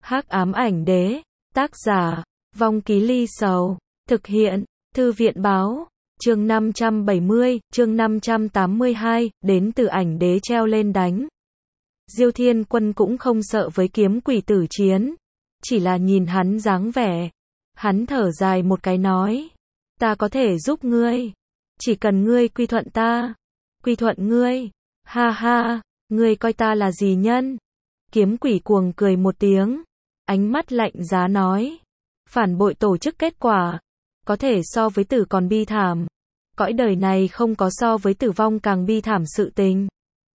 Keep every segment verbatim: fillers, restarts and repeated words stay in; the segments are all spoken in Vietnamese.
Hắc ám ảnh đế, tác giả, Vong Ký Ly Sầu, thực hiện, Thư viện báo, chương năm trăm bảy mươi, chương năm trăm tám mươi hai, đến từ ảnh đế treo lên đánh. Diêu Thiên Quân cũng không sợ với kiếm quỷ tử chiến, chỉ là nhìn hắn dáng vẻ. Hắn thở dài một cái nói, ta có thể giúp ngươi, chỉ cần ngươi quy thuận ta. Quy thuận ngươi, ha ha, ngươi coi ta là gì nhân? Kiếm quỷ cuồng cười một tiếng, ánh mắt lạnh giá nói, phản bội tổ chức kết quả, có thể so với tử còn bi thảm. Cõi đời này không có so với tử vong càng bi thảm sự tình.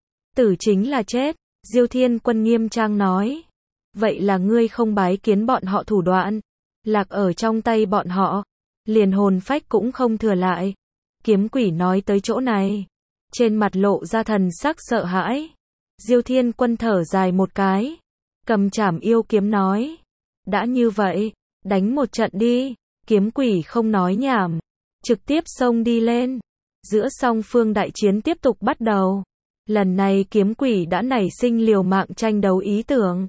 Tử chính là chết, Diêu Thiên Quân nghiêm trang nói. Vậy là ngươi không bái kiến bọn họ thủ đoạn, lạc ở trong tay bọn họ, liền hồn phách cũng không thừa lại. Kiếm quỷ nói tới chỗ này, trên mặt lộ ra thần sắc sợ hãi. Diêu Thiên Quân thở dài một cái, cầm trảm yêu kiếm nói, đã như vậy, đánh một trận đi. Kiếm quỷ không nói nhảm, trực tiếp xông đi lên. Giữa song phương đại chiến tiếp tục bắt đầu. Lần này kiếm quỷ đã nảy sinh liều mạng tranh đấu ý tưởng.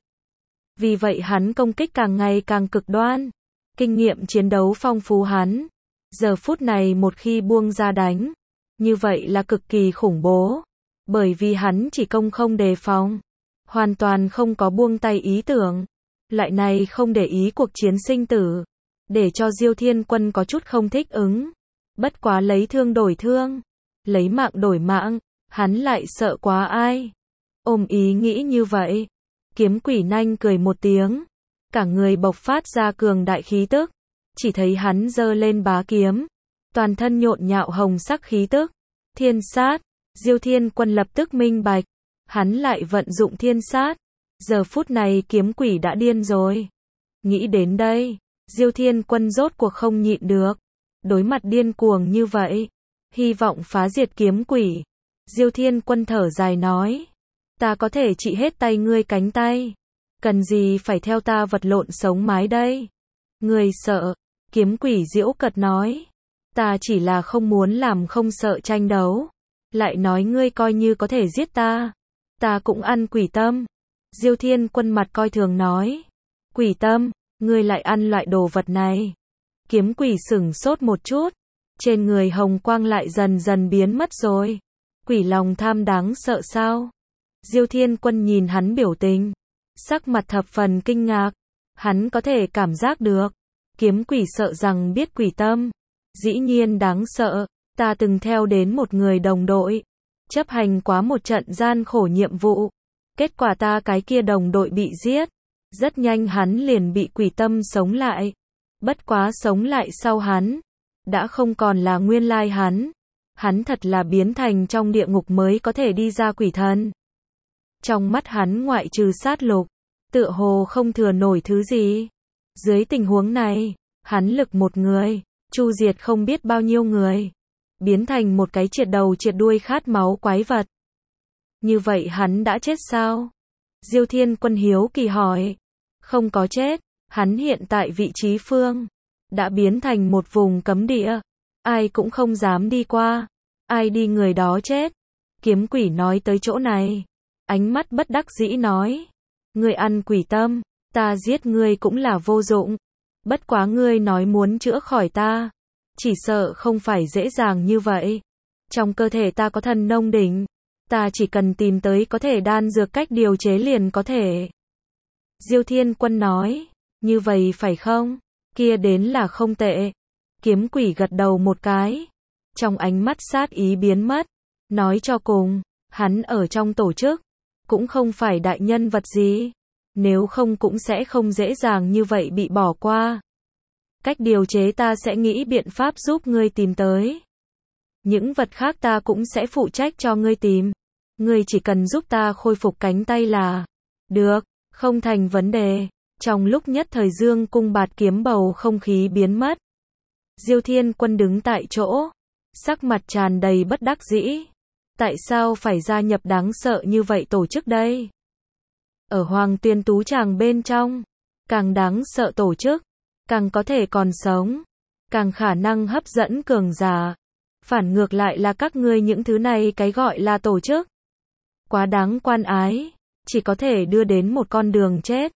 Vì vậy hắn công kích càng ngày càng cực đoan. Kinh nghiệm chiến đấu phong phú hắn. Giờ phút này một khi buông ra đánh, như vậy là cực kỳ khủng bố. Bởi vì hắn chỉ công không đề phòng, hoàn toàn không có buông tay ý tưởng. Loại này không để ý cuộc chiến sinh tử, để cho Diêu Thiên Quân có chút không thích ứng. Bất quá lấy thương đổi thương, lấy mạng đổi mạng, hắn lại sợ quá ai. Ôm ý nghĩ như vậy, kiếm quỷ nanh cười một tiếng, cả người bộc phát ra cường đại khí tức. Chỉ thấy hắn giơ lên bá kiếm, toàn thân nhộn nhạo hồng sắc khí tức. Thiên sát, Diêu Thiên Quân lập tức minh bạch, hắn lại vận dụng thiên sát. Giờ phút này kiếm quỷ đã điên rồi. Nghĩ đến đây, Diêu Thiên Quân rốt cuộc không nhịn được. Đối mặt điên cuồng như vậy, hy vọng phá diệt kiếm quỷ. Diêu Thiên Quân thở dài nói, ta có thể trị hết tay ngươi cánh tay, cần gì phải theo ta vật lộn sống mái đây? Ngươi sợ? Kiếm quỷ giễu cợt nói, ta chỉ là không muốn làm không sợ tranh đấu. Lại nói ngươi coi như có thể giết ta, ta cũng ăn quỷ tâm. Diêu Thiên Quân mặt coi thường nói, quỷ tâm, ngươi lại ăn loại đồ vật này. Kiếm quỷ sửng sốt một chút, trên người hồng quang lại dần dần biến mất rồi. Quỷ lòng tham đáng sợ sao? Diêu Thiên Quân nhìn hắn biểu tình, sắc mặt thập phần kinh ngạc. Hắn có thể cảm giác được, kiếm quỷ sợ rằng biết quỷ tâm. Dĩ nhiên đáng sợ, ta từng theo đến một người đồng đội, chấp hành quá một trận gian khổ nhiệm vụ. Kết quả ta cái kia đồng đội bị giết, rất nhanh hắn liền bị quỷ tâm sống lại. Bất quá sống lại sau hắn, đã không còn là nguyên lai hắn. Hắn thật là biến thành trong địa ngục mới có thể đi ra quỷ thần. Trong mắt hắn ngoại trừ sát lục, tựa hồ không thừa nổi thứ gì. Dưới tình huống này, hắn lực một người, chu diệt không biết bao nhiêu người, biến thành một cái triệt đầu triệt đuôi khát máu quái vật. Như vậy hắn đã chết sao? Diêu Thiên Quân hiếu kỳ hỏi. Không có chết, hắn hiện tại vị trí phương đã biến thành một vùng cấm địa, ai cũng không dám đi qua, ai đi người đó chết. Kiếm quỷ nói tới chỗ này, ánh mắt bất đắc dĩ nói, ngươi ăn quỷ tâm, ta giết ngươi cũng là vô dụng. Bất quá ngươi nói muốn chữa khỏi ta, chỉ sợ không phải dễ dàng như vậy. Trong cơ thể ta có thần nông đỉnh, ta chỉ cần tìm tới có thể đan dược cách điều chế liền có thể. Diêu Thiên Quân nói, như vậy phải không? Kia đến là không tệ. Kiếm quỷ gật đầu một cái, trong ánh mắt sát ý biến mất. Nói cho cùng, hắn ở trong tổ chức, cũng không phải đại nhân vật gì. Nếu không cũng sẽ không dễ dàng như vậy bị bỏ qua. Cách điều chế ta sẽ nghĩ biện pháp giúp ngươi tìm tới. Những vật khác ta cũng sẽ phụ trách cho ngươi tìm. Ngươi chỉ cần giúp ta khôi phục cánh tay là được, không thành vấn đề. Trong lúc nhất thời dương cung bạt kiếm bầu không khí biến mất. Diêu Thiên Quân đứng tại chỗ, sắc mặt tràn đầy bất đắc dĩ. Tại sao phải gia nhập đáng sợ như vậy tổ chức đây? Ở Hoàng Tuyên Tú Tràng bên trong, càng đáng sợ tổ chức, càng có thể còn sống, càng khả năng hấp dẫn cường giả. Phản ngược lại là các ngươi những thứ này cái gọi là tổ chức, quá đáng quan ái, chỉ có thể đưa đến một con đường chết.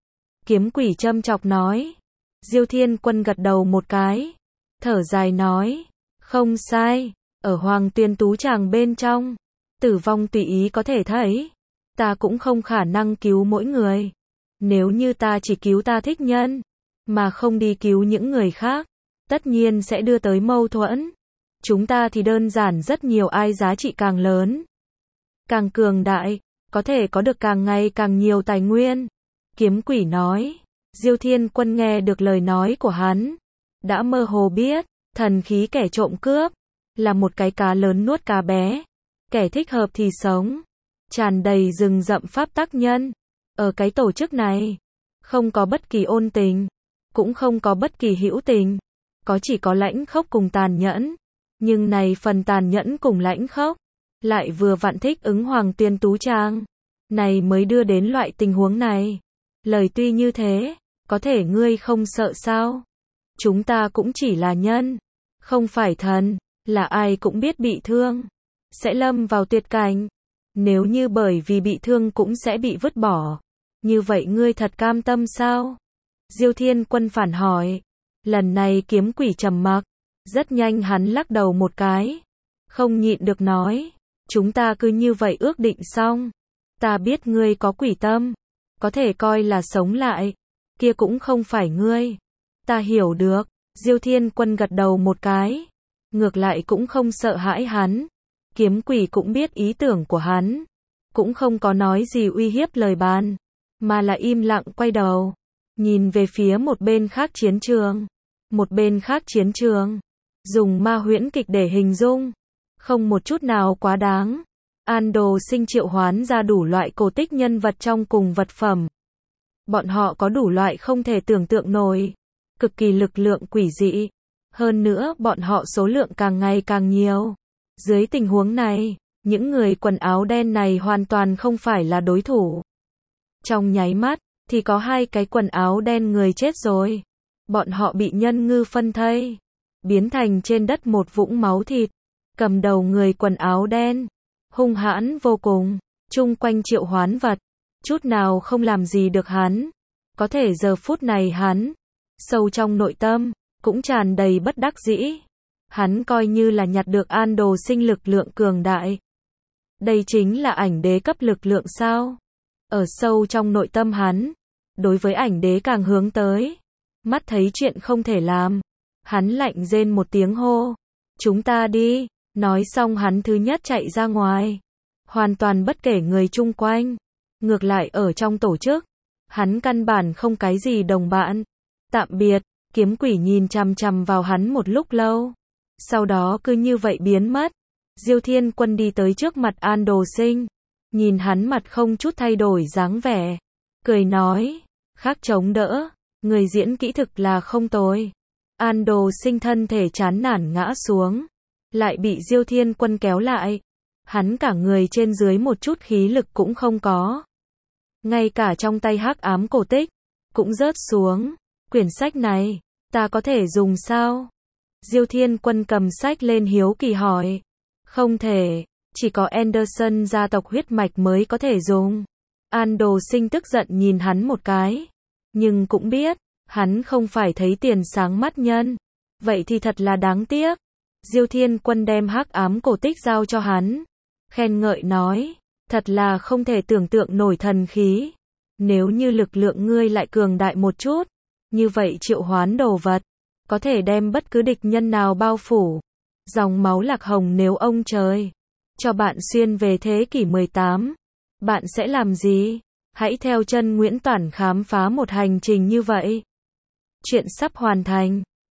Kiếm quỷ châm chọc nói. Diêu Thiên Quân gật đầu một cái, thở dài nói, không sai, ở Hoàng Tuyên Tú Tràng bên trong, tử vong tùy ý có thể thấy, ta cũng không khả năng cứu mỗi người. Nếu như ta chỉ cứu ta thích nhân, mà không đi cứu những người khác, tất nhiên sẽ đưa tới mâu thuẫn. Chúng ta thì đơn giản rất nhiều, ai giá trị càng lớn, càng cường đại, có thể có được càng ngày càng nhiều tài nguyên. Kiếm quỷ nói. Diêu Thiên Quân nghe được lời nói của hắn, đã mơ hồ biết, thần khí kẻ trộm cướp, là một cái cá lớn nuốt cá bé, kẻ thích hợp thì sống, tràn đầy rừng rậm pháp tắc nhân. Ở cái tổ chức này, không có bất kỳ ôn tình, cũng không có bất kỳ hữu tình, có chỉ có lãnh khốc cùng tàn nhẫn. Nhưng này phần tàn nhẫn cùng lãnh khốc, lại vừa vặn thích ứng Hoàng Tuyên Tú Tràng, này mới đưa đến loại tình huống này. Lời tuy như thế, có thể ngươi không sợ sao? Chúng ta cũng chỉ là nhân, không phải thần, là ai cũng biết bị thương, sẽ lâm vào tuyệt cảnh. Nếu như bởi vì bị thương cũng sẽ bị vứt bỏ, như vậy ngươi thật cam tâm sao? Diêu Thiên Quân phản hỏi. Lần này kiếm quỷ trầm mặc, rất nhanh hắn lắc đầu một cái, không nhịn được nói, chúng ta cứ như vậy ước định xong. Ta biết ngươi có quỷ tâm, có thể coi là sống lại, kia cũng không phải ngươi. Ta hiểu được. Diêu Thiên Quân gật đầu một cái, ngược lại cũng không sợ hãi hắn. Kiếm quỷ cũng biết ý tưởng của hắn, cũng không có nói gì uy hiếp lời bàn, mà là im lặng quay đầu, nhìn về phía một bên khác chiến trường. Một bên khác chiến trường, dùng ma huyễn kịch để hình dung, không một chút nào quá đáng. An Đồ Sinh triệu hoán ra đủ loại cổ tích nhân vật trong cùng vật phẩm. Bọn họ có đủ loại không thể tưởng tượng nổi, cực kỳ lực lượng quỷ dị. Hơn nữa bọn họ số lượng càng ngày càng nhiều. Dưới tình huống này, những người quần áo đen này hoàn toàn không phải là đối thủ. Trong nháy mắt, thì có hai cái quần áo đen người chết rồi. Bọn họ bị nhân ngư phân thây, biến thành trên đất một vũng máu thịt. Cầm đầu người quần áo đen, hung hãn vô cùng, chung quanh triệu hoán vật, chút nào không làm gì được hắn. Có thể giờ phút này hắn, sâu trong nội tâm, cũng tràn đầy bất đắc dĩ. Hắn coi như là nhặt được An Đồ Sinh lực lượng cường đại. Đây chính là ảnh đế cấp lực lượng sao? Ở sâu trong nội tâm hắn, đối với ảnh đế càng hướng tới. Mắt thấy chuyện không thể làm, hắn lạnh rên một tiếng hô, chúng ta đi. Nói xong hắn thứ nhất chạy ra ngoài, hoàn toàn bất kể người chung quanh. Ngược lại ở trong tổ chức, hắn căn bản không cái gì đồng bạn. Tạm biệt. Kiếm quỷ nhìn chằm chằm vào hắn một lúc lâu, sau đó cứ như vậy biến mất. Diêu Thiên Quân đi tới trước mặt An Đồ Sinh, nhìn hắn mặt không chút thay đổi dáng vẻ, cười nói, khác chống đỡ, người diễn kỹ thực là không tồi. An Đồ Sinh thân thể chán nản ngã xuống, lại bị Diêu Thiên Quân kéo lại. Hắn cả người trên dưới một chút khí lực cũng không có. Ngay cả trong tay hắc ám cổ tích, cũng rớt xuống. Quyển sách này, ta có thể dùng sao? Diêu Thiên Quân cầm sách lên hiếu kỳ hỏi. Không thể, chỉ có Anderson gia tộc huyết mạch mới có thể dùng. An Đồ Sinh tức giận nhìn hắn một cái, nhưng cũng biết, hắn không phải thấy tiền sáng mắt nhân. Vậy thì thật là đáng tiếc. Diêu Thiên Quân đem hắc ám cổ tích giao cho hắn, khen ngợi nói, thật là không thể tưởng tượng nổi thần khí. Nếu như lực lượng ngươi lại cường đại một chút, như vậy triệu hoán đồ vật, có thể đem bất cứ địch nhân nào bao phủ. Dòng máu lạc hồng nếu ông trời cho bạn xuyên về thế kỷ mười tám, bạn sẽ làm gì? Hãy theo chân Nguyễn Toản khám phá một hành trình như vậy. Chuyện sắp hoàn thành.